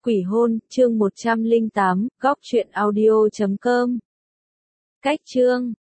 Quỷ hôn, chương 108, góc truyện audio.com. Cách chương